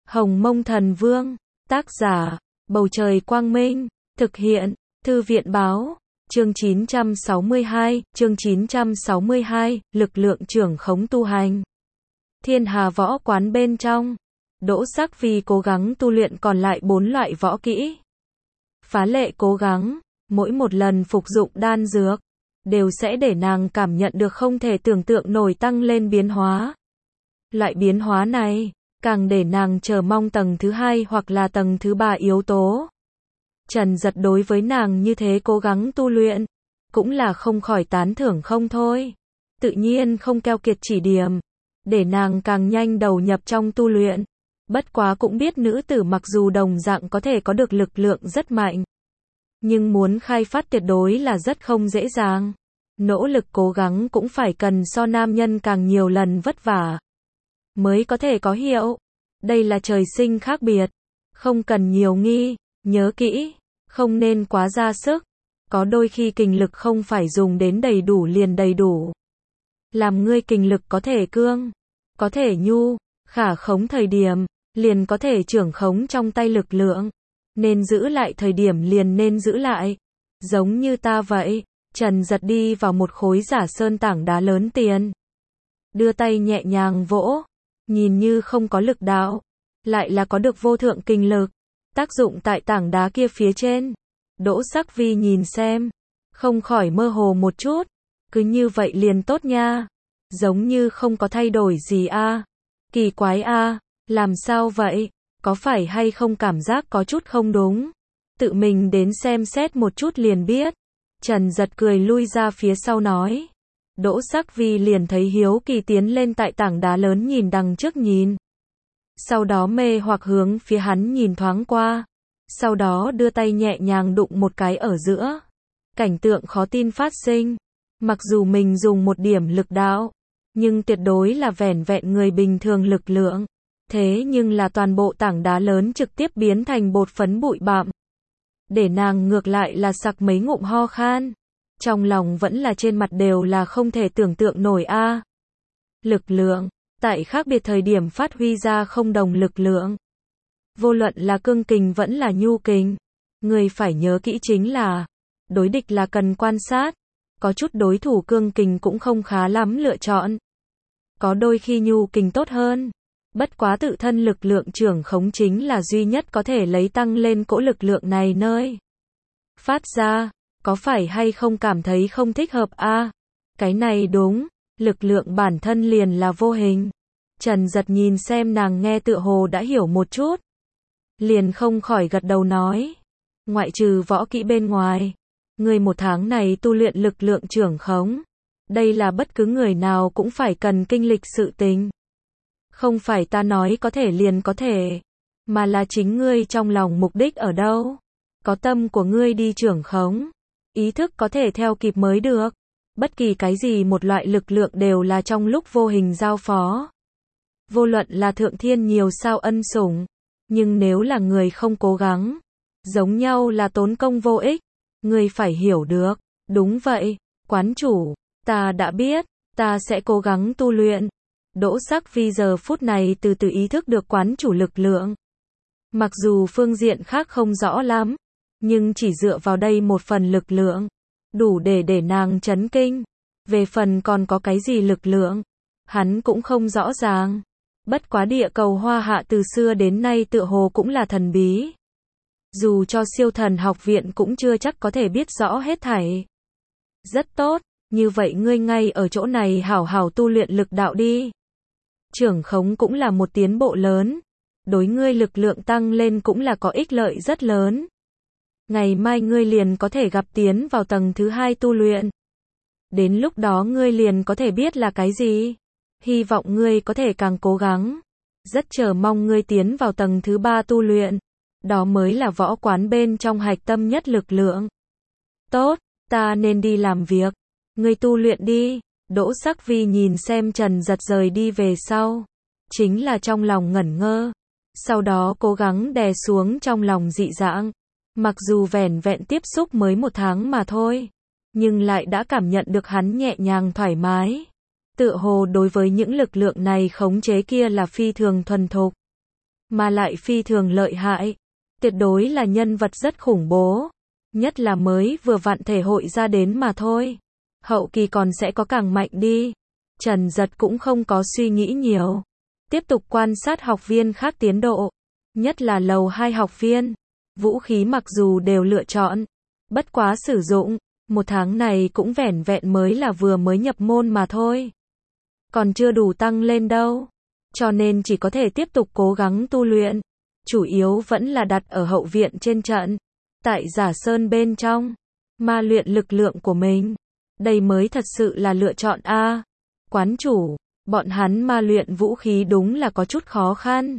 Hồng Mông Thần Vương, tác giả, Bầu Trời Quang Minh, thực hiện, Thư viện Báo, chương 962, lực lượng trưởng khống tu hành. Thiên Hà Võ Quán bên trong, Đỗ Sắc Vi cố gắng tu luyện còn lại 4 loại võ kỹ. Phá lệ cố gắng, mỗi một lần phục dụng đan dược, đều sẽ để nàng cảm nhận được không thể tưởng tượng nổi tăng lên biến hóa. Loại biến hóa này, càng để nàng chờ mong tầng thứ 2 hoặc là tầng thứ 3 yếu tố. Trần Dật đối với nàng như thế cố gắng tu luyện, cũng là không khỏi tán thưởng không thôi. Tự nhiên không keo kiệt chỉ điểm, để nàng càng nhanh đầu nhập trong tu luyện. Bất quá cũng biết nữ tử mặc dù đồng dạng có thể có được lực lượng rất mạnh, nhưng muốn khai phát tuyệt đối là rất không dễ dàng. Nỗ lực cố gắng cũng phải cần so nam nhân càng nhiều lần vất vả, mới có thể có hiệu. Đây là trời sinh khác biệt, không cần nhiều nghi, nhớ kỹ, không nên quá ra sức. Có đôi khi kình lực không phải dùng đến đầy đủ liền đầy đủ. Làm ngươi kình lực có thể cương, có thể nhu, khả khống thời điểm, liền có thể trưởng khống trong tay lực lượng. Nên giữ lại thời điểm liền nên giữ lại. Giống như ta vậy, Trần Dật đi vào một khối giả sơn tảng đá lớn tiền. Đưa tay nhẹ nhàng vỗ, nhìn như không có lực đạo, lại là có được vô thượng kình lực, tác dụng tại tảng đá kia phía trên. Đỗ Sắc Vi nhìn xem, không khỏi mơ hồ một chút, cứ như vậy liền tốt nha, giống như không có thay đổi gì a. Kỳ quái a, làm sao vậy, có phải hay không cảm giác có chút không đúng, tự mình đến xem xét một chút liền biết. Trần Dật cười lui ra phía sau nói. Đỗ Sắc Vi liền thấy hiếu kỳ tiến lên tại tảng đá lớn nhìn đằng trước nhìn. Sau đó mê hoặc hướng phía hắn nhìn thoáng qua. Sau đó đưa tay nhẹ nhàng đụng một cái ở giữa. Cảnh tượng khó tin phát sinh. Mặc dù mình dùng một điểm lực đạo, nhưng tuyệt đối là vẻn vẹn người bình thường lực lượng. Thế nhưng là toàn bộ tảng đá lớn trực tiếp biến thành bột phấn bụi bặm. Để nàng ngược lại là sặc mấy ngụm ho khan. Trong lòng vẫn là trên mặt đều là không thể tưởng tượng nổi a. Lực lượng, tại khác biệt thời điểm phát huy ra không đồng lực lượng. Vô luận là cương kình vẫn là nhu kình. Người phải nhớ kỹ chính là, đối địch là cần quan sát. Có chút đối thủ cương kình cũng không khá lắm lựa chọn. Có đôi khi nhu kình tốt hơn. Bất quá tự thân lực lượng trưởng khống chính là duy nhất có thể lấy tăng lên cỗ lực lượng này nơi phát ra. Có phải hay không cảm thấy không thích hợp a? Cái này đúng, lực lượng bản thân liền là vô hình. Trần Dật nhìn xem nàng nghe tựa hồ đã hiểu một chút, liền không khỏi gật đầu nói. Ngoại trừ võ kỹ bên ngoài, người một tháng này tu luyện lực lượng trưởng khống. Đây là bất cứ người nào cũng phải cần kinh lịch sự tình. Không phải ta nói có thể liền có thể, mà là chính ngươi trong lòng mục đích ở đâu. Có tâm của ngươi đi trưởng khống, ý thức có thể theo kịp mới được. Bất kỳ cái gì một loại lực lượng đều là trong lúc vô hình giao phó. Vô luận là thượng thiên nhiều sao ân sủng, nhưng nếu là người không cố gắng, giống nhau là tốn công vô ích. Ngươi phải hiểu được. Đúng vậy, quán chủ, ta đã biết, ta sẽ cố gắng tu luyện. Đỗ Sắc Vi giờ phút này từ từ ý thức được quán chủ lực lượng. Mặc dù phương diện khác không rõ lắm, nhưng chỉ dựa vào đây một phần lực lượng, đủ để nàng chấn kinh. Về phần còn có cái gì lực lượng, hắn cũng không rõ ràng. Bất quá địa cầu Hoa Hạ từ xưa đến nay tựa hồ cũng là thần bí. Dù cho siêu thần học viện cũng chưa chắc có thể biết rõ hết thảy. Rất tốt, như vậy ngươi ngay ở chỗ này hảo hảo tu luyện lực đạo đi. Trưởng khống cũng là một tiến bộ lớn. Đối ngươi lực lượng tăng lên cũng là có ích lợi rất lớn. Ngày mai ngươi liền có thể gặp tiến vào tầng thứ 2 tu luyện. Đến lúc đó ngươi liền có thể biết là cái gì. Hy vọng ngươi có thể càng cố gắng. Rất chờ mong ngươi tiến vào tầng thứ 3 tu luyện. Đó mới là võ quán bên trong hạch tâm nhất lực lượng. Tốt, ta nên đi làm việc. Ngươi tu luyện đi. Đỗ Sắc Vi nhìn xem Trần Dật rời đi về sau. Chính là trong lòng ngẩn ngơ. Sau đó cố gắng đè xuống trong lòng dị dạng. Mặc dù vẻn vẹn tiếp xúc mới 1 tháng mà thôi, nhưng lại đã cảm nhận được hắn nhẹ nhàng thoải mái. Tựa hồ đối với những lực lượng này khống chế kia là phi thường thuần thục. mà lại phi thường lợi hại. Tuyệt đối là nhân vật rất khủng bố. Nhất là mới vừa vặn thể hội ra đến mà thôi. Hậu kỳ còn sẽ có càng mạnh đi. Trần Giật cũng không có suy nghĩ nhiều. Tiếp tục quan sát học viên khác tiến độ. Nhất là lầu 2 học viên. Vũ khí mặc dù đều lựa chọn. Bất quá sử dụng. Một tháng này cũng vẻn vẹn mới là vừa mới nhập môn mà thôi. Còn chưa đủ tăng lên đâu. Cho nên chỉ có thể tiếp tục cố gắng tu luyện. Chủ yếu vẫn là đặt ở hậu viện trên trận. Tại Giả Sơn bên trong. Ma luyện lực lượng của mình. Đây mới thật sự là lựa chọn A. Quán chủ. Bọn hắn ma luyện vũ khí đúng là có chút khó khăn.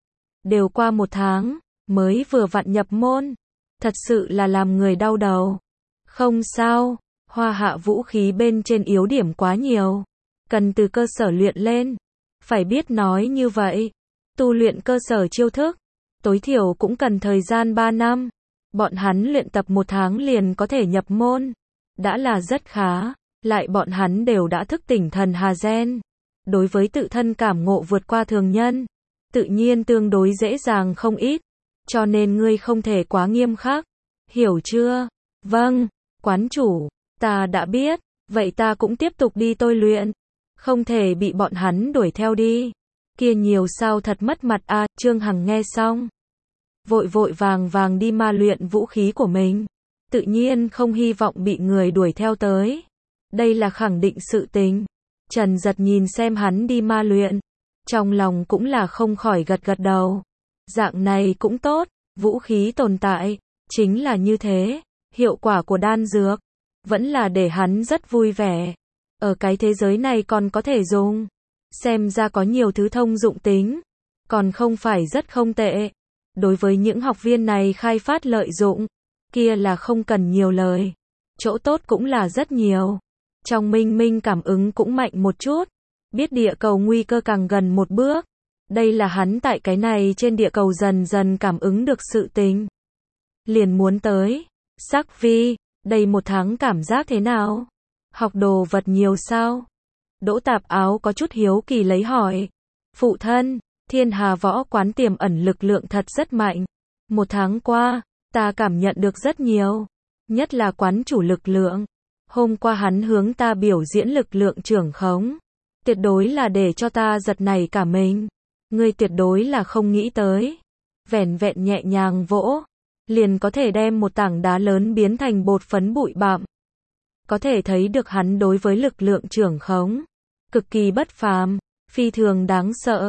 Đều qua một tháng. Mới vừa vặn nhập môn. Thật sự là làm người đau đầu. Không sao. Hoa hạ vũ khí bên trên yếu điểm quá nhiều. Cần từ cơ sở luyện lên. Phải biết nói như vậy. Tu luyện cơ sở chiêu thức. Tối thiểu cũng cần thời gian 3 năm. Bọn hắn luyện tập 1 tháng liền có thể nhập môn. Đã là rất khá. Lại bọn hắn đều đã thức tỉnh thần Hà Gen. Đối với tự thân cảm ngộ vượt qua thường nhân. Tự nhiên tương đối dễ dàng không ít. Cho nên ngươi không thể quá nghiêm khắc. Hiểu chưa? Vâng, quán chủ. Ta đã biết. Vậy ta cũng tiếp tục đi tôi luyện. Không thể bị bọn hắn đuổi theo đi. Kia nhiều sao thật mất mặt a. Trương Hằng nghe xong. Vội vội vàng vàng đi ma luyện vũ khí của mình. Tự nhiên không hy vọng bị người đuổi theo tới. Đây là khẳng định sự tình. Trần Giật nhìn xem hắn đi ma luyện. Trong lòng cũng là không khỏi gật gật đầu. Dạng này cũng tốt. Vũ khí tồn tại. Chính là như thế. Hiệu quả của đan dược. Vẫn là để hắn rất vui vẻ. Ở cái thế giới này còn có thể dùng. Xem ra có nhiều thứ thông dụng tính. Còn không phải rất không tệ. Đối với những học viên này khai phát lợi dụng. Kia là không cần nhiều lời. Chỗ tốt cũng là rất nhiều. Trong minh minh cảm ứng cũng mạnh một chút. Biết địa cầu nguy cơ càng gần một bước. Đây là hắn tại cái này trên địa cầu dần dần cảm ứng được sự tình. Liền muốn tới. Sắc Vi, đây 1 tháng cảm giác thế nào? Học đồ vật nhiều sao? Đỗ Tạp Áo có chút hiếu kỳ lấy hỏi. Phụ thân, Thiên Hà Võ Quán tiềm ẩn lực lượng thật rất mạnh. 1 tháng qua, ta cảm nhận được rất nhiều. Nhất là quán chủ lực lượng. Hôm qua hắn hướng ta biểu diễn lực lượng trưởng khống. Tuyệt đối là để cho ta giật nảy cả mình. Ngươi tuyệt đối là không nghĩ tới. Vẻn vẹn nhẹ nhàng vỗ. Liền có thể đem một tảng đá lớn biến thành bột phấn bụi bặm. Có thể thấy được hắn đối với lực lượng trưởng khống. Cực kỳ bất phàm. Phi thường đáng sợ.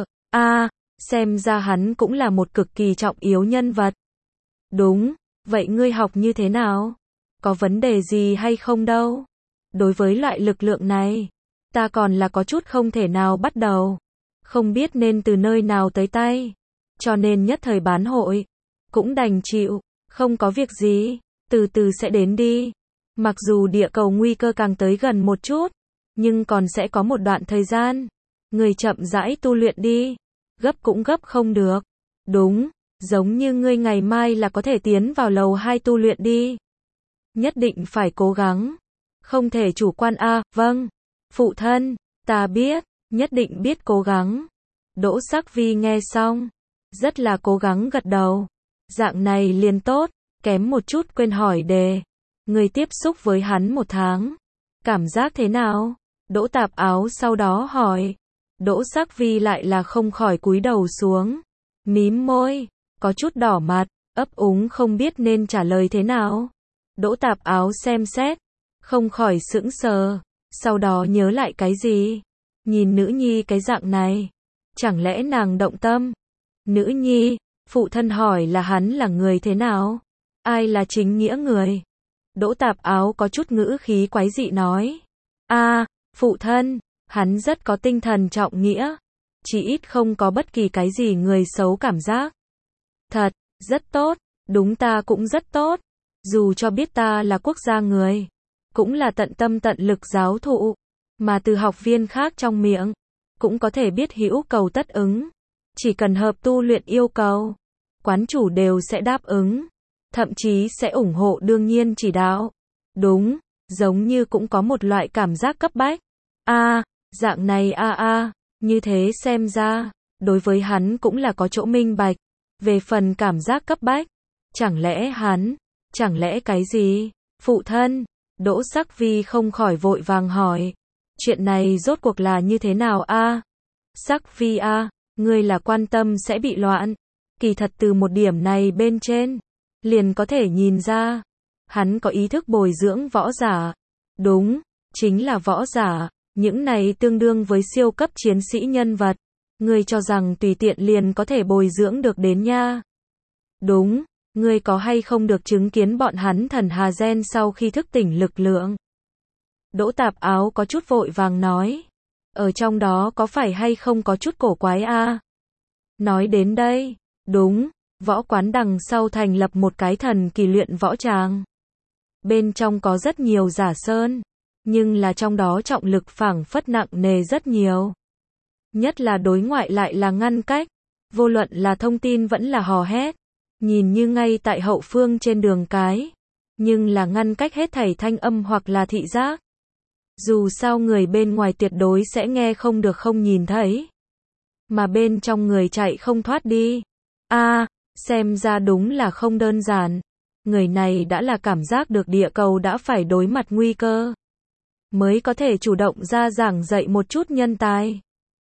Xem ra hắn cũng là một cực kỳ trọng yếu nhân vật. Đúng. Vậy ngươi học như thế nào? Có vấn đề gì hay không đâu? Đối với loại lực lượng này, ta còn là có chút không thể nào bắt đầu. Không biết nên từ nơi nào tới tay. Cho nên nhất thời bán hội. Cũng đành chịu. Không có việc gì. Từ từ sẽ đến đi. Mặc dù địa cầu nguy cơ càng tới gần một chút. Nhưng còn sẽ có một đoạn thời gian. Người chậm rãi tu luyện đi. Gấp cũng gấp không được. Đúng. Giống như ngươi ngày mai là có thể tiến vào lầu 2 tu luyện đi. Nhất định phải cố gắng. Không thể chủ quan vâng. Phụ thân, ta biết. Nhất định biết cố gắng. Đỗ Sắc Vi nghe xong. Rất là cố gắng gật đầu. Dạng này liền tốt. Kém một chút quên hỏi đề. Người tiếp xúc với hắn 1 tháng. Cảm giác thế nào? Đỗ Tạp Áo sau đó hỏi. Đỗ Sắc Vi lại là không khỏi cúi đầu xuống. Mím môi. Có chút đỏ mặt. Ấp úng không biết nên trả lời thế nào. Đỗ Tạp Áo xem xét. Không khỏi sững sờ. Sau đó nhớ lại cái gì? Nhìn nữ nhi cái dạng này. Chẳng lẽ nàng động tâm? Nữ nhi. Phụ thân hỏi là hắn là người thế nào? Ai là chính nghĩa người? Đỗ Tạp Áo có chút ngữ khí quái dị nói. Phụ thân. Hắn rất có tinh thần trọng nghĩa. Chỉ ít không có bất kỳ cái gì người xấu cảm giác. Thật, rất tốt. Đúng ta cũng rất tốt. Dù cho biết ta là quốc gia người. Cũng là tận tâm tận lực giáo thụ. Mà từ học viên khác trong miệng. Cũng có thể biết hữu cầu tất ứng. Chỉ cần hợp tu luyện yêu cầu. Quán chủ đều sẽ đáp ứng. Thậm chí sẽ ủng hộ đương nhiên chỉ đạo. Đúng, giống như cũng có một loại cảm giác cấp bách. Dạng này như thế xem ra. đối với hắn cũng là có chỗ minh bạch. Về phần cảm giác cấp bách, chẳng lẽ cái gì? Phụ thân, Đỗ Sắc Vi không khỏi vội vàng hỏi. Chuyện này rốt cuộc là như thế nào a? Sắc Vi a, ngươi là quan tâm sẽ bị loạn. Kỳ thật từ một điểm này bên trên, liền có thể nhìn ra, hắn có ý thức bồi dưỡng võ giả. Đúng, chính là võ giả, những này tương đương với siêu cấp chiến sĩ nhân vật. Ngươi cho rằng tùy tiện liền có thể bồi dưỡng được đến nha. Đúng, ngươi có hay không được chứng kiến bọn hắn thần hà gen sau khi thức tỉnh lực lượng? Đỗ Tạp Áo có chút vội vàng nói. Ở trong đó có phải hay không có chút cổ quái a? Nói đến đây, đúng, võ quán đằng sau thành lập một cái thần kỳ luyện võ tràng. Bên trong có rất nhiều giả sơn, nhưng là trong đó trọng lực phảng phất nặng nề rất nhiều. Nhất là đối ngoại lại là ngăn cách, vô luận là thông tin vẫn là hò hét, nhìn như ngay tại hậu phương trên đường cái, nhưng là ngăn cách hết thảy thanh âm hoặc là thị giác. Dù sao người bên ngoài tuyệt đối sẽ nghe không được không nhìn thấy, mà bên trong người chạy không thoát đi. Xem ra đúng là không đơn giản. Người này đã là cảm giác được địa cầu đã phải đối mặt nguy cơ, mới có thể chủ động ra giảng dạy một chút nhân tài,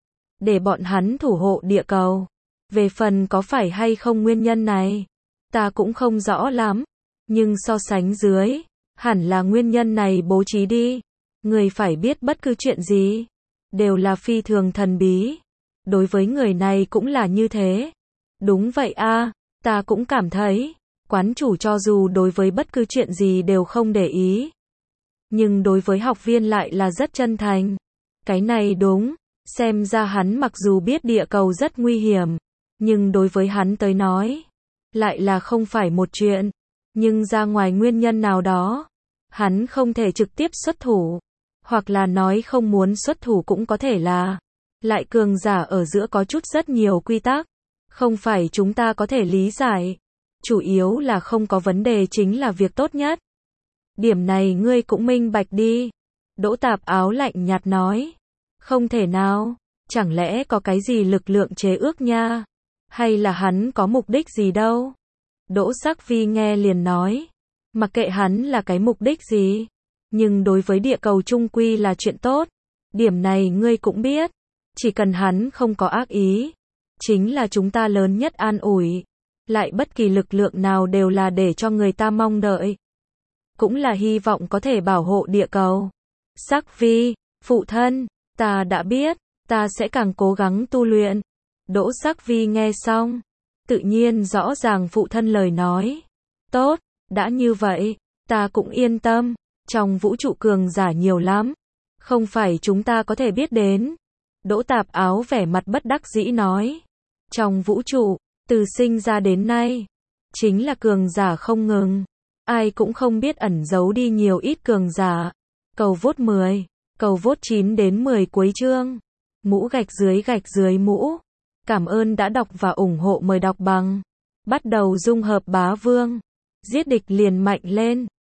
để bọn hắn thủ hộ địa cầu. Về phần có phải hay không nguyên nhân này, ta cũng không rõ lắm, nhưng so sánh dưới, hẳn là nguyên nhân này bố trí đi. Người phải biết bất cứ chuyện gì, đều là phi thường thần bí. Đối với người này cũng là như thế. Đúng vậy a, ta cũng cảm thấy, quán chủ cho dù đối với bất cứ chuyện gì đều không để ý, nhưng đối với học viên lại là rất chân thành. Cái này đúng, xem ra hắn mặc dù biết địa cầu rất nguy hiểm, nhưng đối với hắn tới nói, lại là không phải một chuyện. Nhưng ra ngoài nguyên nhân nào đó, hắn không thể trực tiếp xuất thủ, hoặc là nói không muốn xuất thủ cũng có thể là, lại cường giả ở giữa có chút rất nhiều quy tắc, không phải chúng ta có thể lý giải. Chủ yếu là không có vấn đề chính là việc tốt nhất. Điểm này ngươi cũng minh bạch đi. Đỗ Tạp Áo lạnh nhạt nói. Không thể nào, chẳng lẽ có cái gì lực lượng chế ước nha? Hay là hắn có mục đích gì đâu? Đỗ Sắc Vi nghe liền nói. Mặc kệ hắn là cái mục đích gì, nhưng đối với địa cầu trung quy là chuyện tốt. Điểm này ngươi cũng biết. Chỉ cần hắn không có ác ý, chính là chúng ta lớn nhất an ủi. Lại bất kỳ lực lượng nào đều là để cho người ta mong đợi, cũng là hy vọng có thể bảo hộ địa cầu. Sắc Vi, phụ thân, ta đã biết, ta sẽ càng cố gắng tu luyện. Đỗ Sắc Vi nghe xong, tự nhiên rõ ràng phụ thân lời nói. Tốt, đã như vậy, ta cũng yên tâm. Trong vũ trụ cường giả nhiều lắm, không phải chúng ta có thể biết đến. Đỗ Tạp Áo vẻ mặt bất đắc dĩ nói. Trong vũ trụ, từ sinh ra đến nay, chính là cường giả không ngừng. Ai cũng không biết ẩn giấu đi nhiều ít cường giả. Cầu vote 10, cầu vote 9 đến 10 cuối chương. Mũ gạch dưới mũ. Cảm ơn đã đọc và ủng hộ, mời đọc bằng. Bắt đầu dung hợp bá vương. Giết địch liền mạnh lên.